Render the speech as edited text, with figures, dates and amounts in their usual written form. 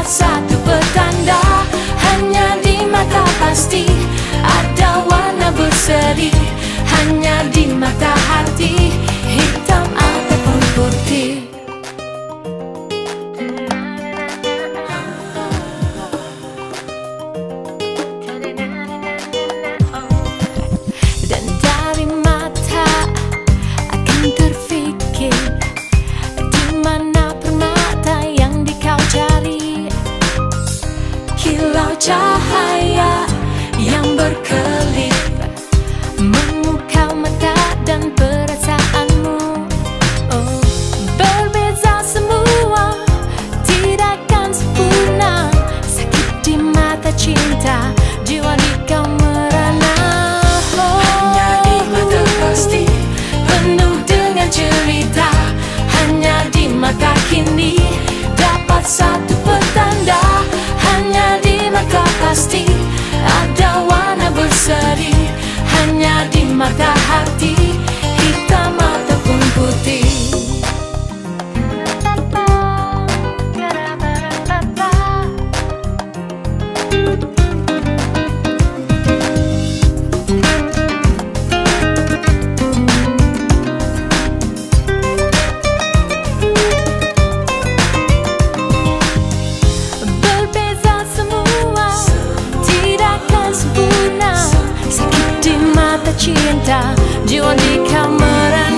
dapat satu pertanda, hanya di mata pasti ada warna berseri, hanya di mata hati, hitam ataupun putih. Dan dari mata akan terfikir di mana permata yang dikau cari, kilau cahaya yang berkelip memukau mata dan perasaanmu. Oh, berbeza semua, tidak akan sempurna. Sakit di mata cinta, jiwa di kau merana. Oh, hanya di mata pasti penuh dengan cerita, hanya di mata kini dapat satu pertanda, hanya di mata pasti ada warna berseri, hanya di mata hati, hitam ataupun putih. Berbeza semua, tidak akan sempurna. Sakit di mata cinta, jiwa di kau merana.